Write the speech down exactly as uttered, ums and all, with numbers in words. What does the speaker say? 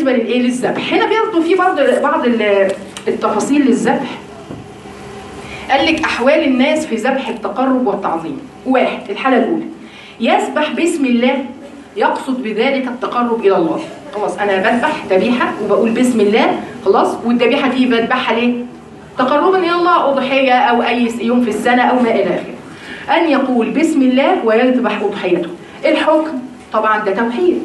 بالنسبه للايه؟ للذبح. هنا برضه في برضه بعض التفاصيل للذبح. قال لك احوال الناس في ذبح التقرب والتعظيم. واحد، الحاله الاولى يذبح باسم الله يقصد بذلك التقرب الى الله. خلاص انا بذبح ذبيحه وبقول بسم الله، خلاص، والذبيحه دي بذبحها ليه؟ تقربا الى الله، اضحيه او اي يوم في السنه او ما الى اخره. ان يقول بسم الله ويذبح اضحيته. الحكم طبعا ده توحيد.